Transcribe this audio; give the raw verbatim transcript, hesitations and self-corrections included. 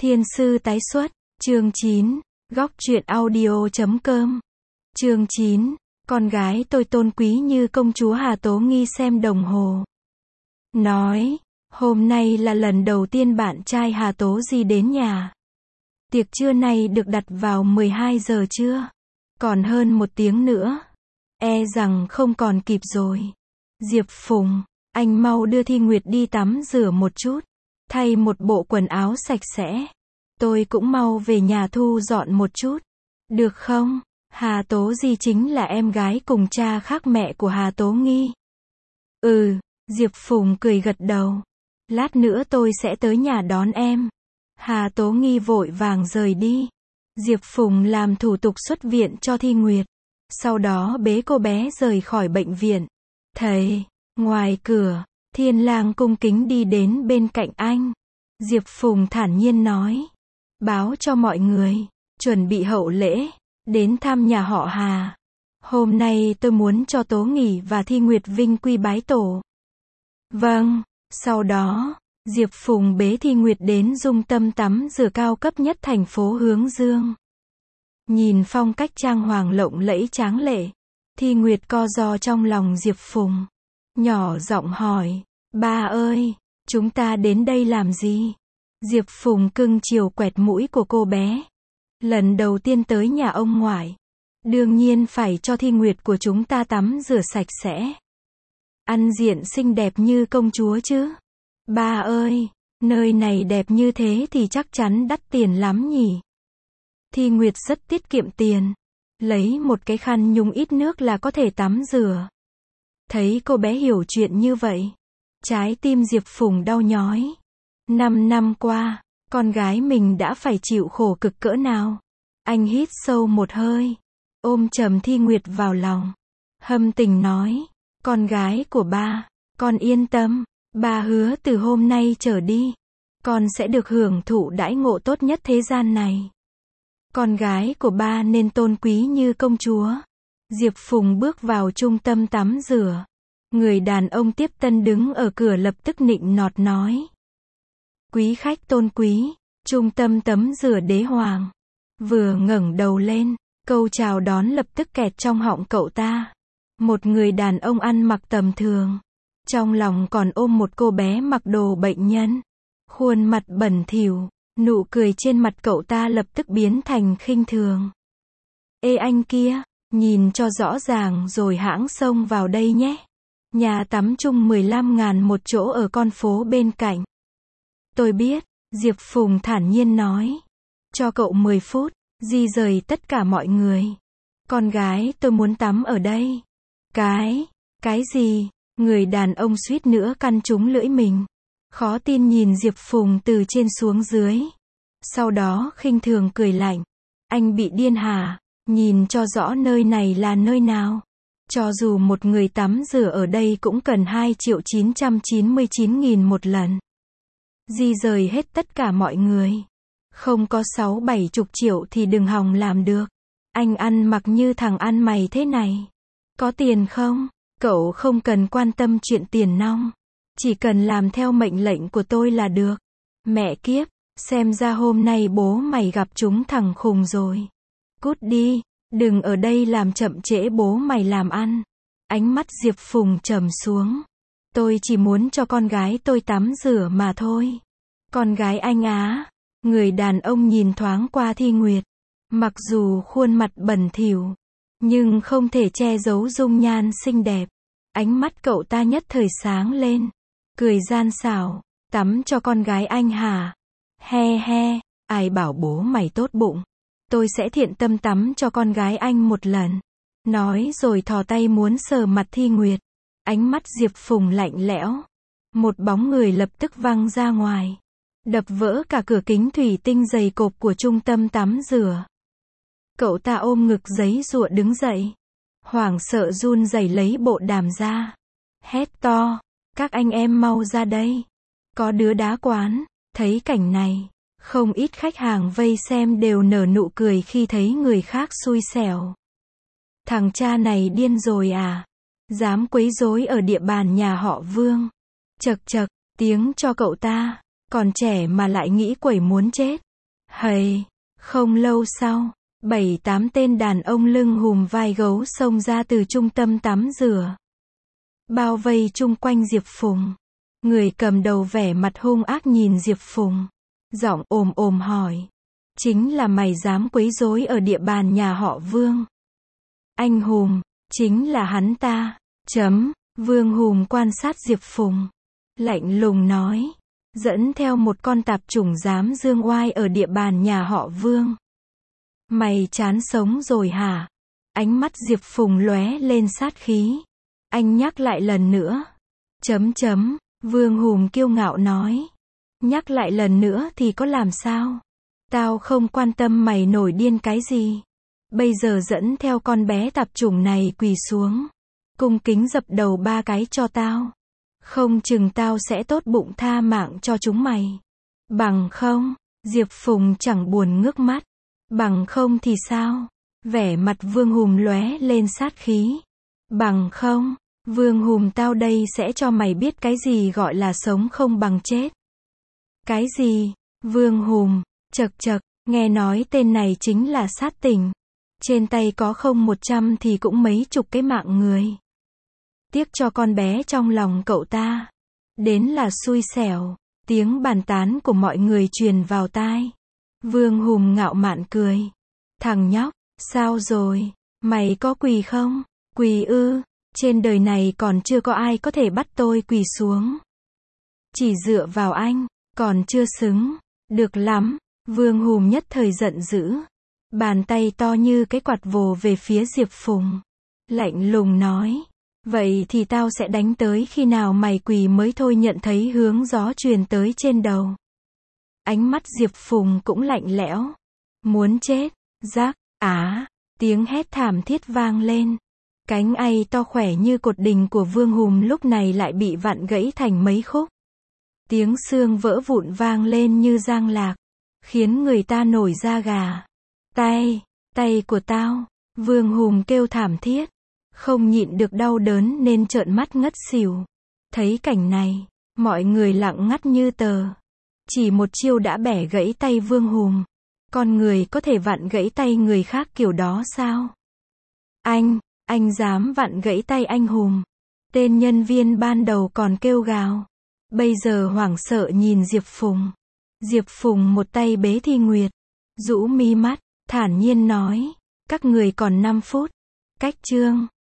Thiên sư tái xuất, chương chín, góc truyện audio chấm com. Chương chín, con gái tôi tôn quý như công chúa Hà Tố Nghi xem đồng hồ. Nói, hôm nay là lần đầu tiên bạn trai Hà Tố Di đến nhà. Tiệc trưa này được đặt vào mười hai giờ trưa. Còn hơn một tiếng nữa. E rằng không còn kịp rồi. Diệp Phùng, anh mau đưa Thi Nguyệt đi tắm rửa một chút. Thay một bộ quần áo sạch sẽ. Tôi cũng mau về nhà thu dọn một chút. Được không? Hà Tố Di chính là em gái cùng cha khác mẹ của Hà Tố Nghi. Ừ, Diệp Phùng cười gật đầu. Lát nữa tôi sẽ tới nhà đón em. Hà Tố Nghi vội vàng rời đi. Diệp Phùng làm thủ tục xuất viện cho Thi Nguyệt. Sau đó bế cô bé rời khỏi bệnh viện. Thầy, ngoài cửa, Thiên Lang cung kính đi đến bên cạnh anh. Diệp Phùng thản nhiên nói. Báo cho mọi người, chuẩn bị hậu lễ, đến thăm nhà họ Hà. Hôm nay tôi muốn cho Tố Nghỉ và Thi Nguyệt vinh quy bái tổ. Vâng, sau đó, Diệp Phùng bế Thi Nguyệt đến dung tâm tắm rửa cao cấp nhất thành phố Hướng Dương. Nhìn phong cách trang hoàng lộng lẫy tráng lệ, Thi Nguyệt co ro trong lòng Diệp Phùng. Nhỏ giọng hỏi, ba ơi, chúng ta đến đây làm gì? Diệp Phùng cưng chiều quẹt mũi của cô bé. Lần đầu tiên tới nhà ông ngoại. Đương nhiên phải cho Thi Nguyệt của chúng ta tắm rửa sạch sẽ. Ăn diện xinh đẹp như công chúa chứ. Ba ơi, nơi này đẹp như thế thì chắc chắn đắt tiền lắm nhỉ. Thi Nguyệt rất tiết kiệm tiền. Lấy một cái khăn nhúng ít nước là có thể tắm rửa. Thấy cô bé hiểu chuyện như vậy. Trái tim Diệp Phùng đau nhói. Năm năm qua, con gái mình đã phải chịu khổ cực cỡ nào. Anh hít sâu một hơi. Ôm chầm Thi Nguyệt vào lòng. Hâm tình nói. Con gái của ba, con yên tâm. Ba hứa từ hôm nay trở đi. Con sẽ được hưởng thụ đãi ngộ tốt nhất thế gian này. Con gái của ba nên tôn quý như công chúa. Diệp Phùng bước vào trung tâm tắm rửa. Người đàn ông tiếp tân đứng ở cửa lập tức nịnh nọt nói. Quý khách tôn quý, trung tâm tắm rửa đế hoàng. Vừa ngẩng đầu lên, câu chào đón lập tức kẹt trong họng cậu ta. Một người đàn ông ăn mặc tầm thường. Trong lòng còn ôm một cô bé mặc đồ bệnh nhân. Khuôn mặt bẩn thỉu, nụ cười trên mặt cậu ta lập tức biến thành khinh thường. Ê anh kia, nhìn cho rõ ràng rồi hãng xông vào đây nhé. Nhà tắm chung mười lăm ngàn một chỗ ở con phố bên cạnh. Tôi biết, Diệp Phùng thản nhiên nói. Cho cậu mười phút, di rời tất cả mọi người. Con gái tôi muốn tắm ở đây. Cái, cái gì? Người đàn ông suýt nữa căn trúng lưỡi mình. Khó tin nhìn Diệp Phùng từ trên xuống dưới. Sau đó khinh thường cười lạnh. Anh bị điên hả? Nhìn cho rõ nơi này là nơi nào. Cho dù một người tắm rửa ở đây cũng cần hai triệu chín trăm chín mươi chín nghìn một lần. Di rời hết tất cả mọi người. Không có sáu bảy chục triệu thì đừng hòng làm được. Anh ăn mặc như thằng ăn mày thế này. Có tiền không? Cậu không cần quan tâm chuyện tiền nong. Chỉ cần làm theo mệnh lệnh của tôi là được. Mẹ kiếp, xem ra hôm nay bố mày gặp chúng thằng khùng rồi. Cút đi, đừng ở đây làm chậm trễ bố mày làm ăn. Ánh mắt Diệp Phùng trầm xuống. Tôi chỉ muốn cho con gái tôi tắm rửa mà thôi. Con gái anh á. Người đàn ông nhìn thoáng qua Thi Nguyệt. Mặc dù khuôn mặt bẩn thỉu, nhưng không thể che giấu dung nhan xinh đẹp. Ánh mắt cậu ta nhất thời sáng lên. Cười gian xảo. Tắm cho con gái anh hả? He he, ai bảo bố mày tốt bụng. Tôi sẽ thiện tâm tắm cho con gái anh một lần. Nói rồi thò tay muốn sờ mặt Thi Nguyệt. Ánh mắt Diệp Phùng lạnh lẽo. Một bóng người lập tức văng ra ngoài. Đập vỡ cả cửa kính thủy tinh dày cộp của trung tâm tắm rửa. Cậu ta ôm ngực giấy giụa đứng dậy. Hoảng sợ run rẩy lấy bộ đàm ra. Hét to. Các anh em mau ra đây. Có đứa đá quán. Thấy cảnh này. Không ít khách hàng vây xem đều nở nụ cười khi thấy người khác xui xẻo. Thằng cha này điên rồi à? Dám quấy rối ở địa bàn nhà họ Vương. Chậc chậc, tiếng cho cậu ta. Còn trẻ mà lại nghĩ quẩy muốn chết. Hầy, không lâu sau, bảy tám tên đàn ông lưng hùm vai gấu xông ra từ trung tâm tắm rửa. Bao vây chung quanh Diệp Phùng. Người cầm đầu vẻ mặt hung ác nhìn Diệp Phùng. Giọng ồm ồm hỏi. Chính là mày dám quấy rối ở địa bàn nhà họ Vương. Anh Hùm, chính là hắn ta. Chấm, Vương Hùm quan sát Diệp Phùng. Lạnh lùng nói. Dẫn theo một con tạp chủng dám dương oai ở địa bàn nhà họ Vương. Mày chán sống rồi hả? Ánh mắt Diệp Phùng lóe lên sát khí. Anh nhắc lại lần nữa. Chấm chấm, Vương Hùm kiêu ngạo nói. Nhắc lại lần nữa thì có làm sao? Tao không quan tâm mày nổi điên cái gì. Bây giờ dẫn theo con bé tạp chủng này quỳ xuống. Cung kính dập đầu ba cái cho tao. Không chừng tao sẽ tốt bụng tha mạng cho chúng mày. Bằng không, Diệp Phùng chẳng buồn ngước mắt. Bằng không thì sao? Vẻ mặt Vương Hùm lóe lên sát khí. Bằng không, Vương Hùm tao đây sẽ cho mày biết cái gì gọi là sống không bằng chết. Cái gì? Vương Hùm, chậc chậc, nghe nói tên này chính là sát tình. Trên tay có không một trăm thì cũng mấy chục cái mạng người. Tiếc cho con bé trong lòng cậu ta. Đến là xui xẻo. Tiếng bàn tán của mọi người truyền vào tai. Vương Hùm ngạo mạn cười. Thằng nhóc, sao rồi? Mày có quỳ không? Quỳ ư? Trên đời này còn chưa có ai có thể bắt tôi quỳ xuống. Chỉ dựa vào anh, còn chưa xứng. Được lắm. Vương Hùm nhất thời giận dữ. Bàn tay to như cái quạt vồ về phía Diệp Phùng. Lạnh lùng nói. Vậy thì tao sẽ đánh tới khi nào mày quỳ mới thôi, nhận thấy hướng gió truyền tới trên đầu. Ánh mắt Diệp Phùng cũng lạnh lẽo. Muốn chết. Rắc, á, tiếng hét thảm thiết vang lên. Cánh ay to khỏe như cột đình của Vương Hùm lúc này lại bị vặn gãy thành mấy khúc. Tiếng xương vỡ vụn vang lên như giang lạc. Khiến người ta nổi da gà. Tay, tay của tao. Vương Hùm kêu thảm thiết. Không nhịn được đau đớn nên trợn mắt ngất xỉu. Thấy cảnh này, mọi người lặng ngắt như tờ. Chỉ một chiêu đã bẻ gãy tay Vương Hùm. Con người có thể vặn gãy tay người khác kiểu đó sao? Anh, anh dám vặn gãy tay anh Hùm. Tên nhân viên ban đầu còn kêu gào. Bây giờ hoảng sợ nhìn Diệp Phùng. Diệp Phùng một tay bế Thi Nguyệt. Rũ mi mắt, thản nhiên nói. Các người còn năm phút. Cách chương.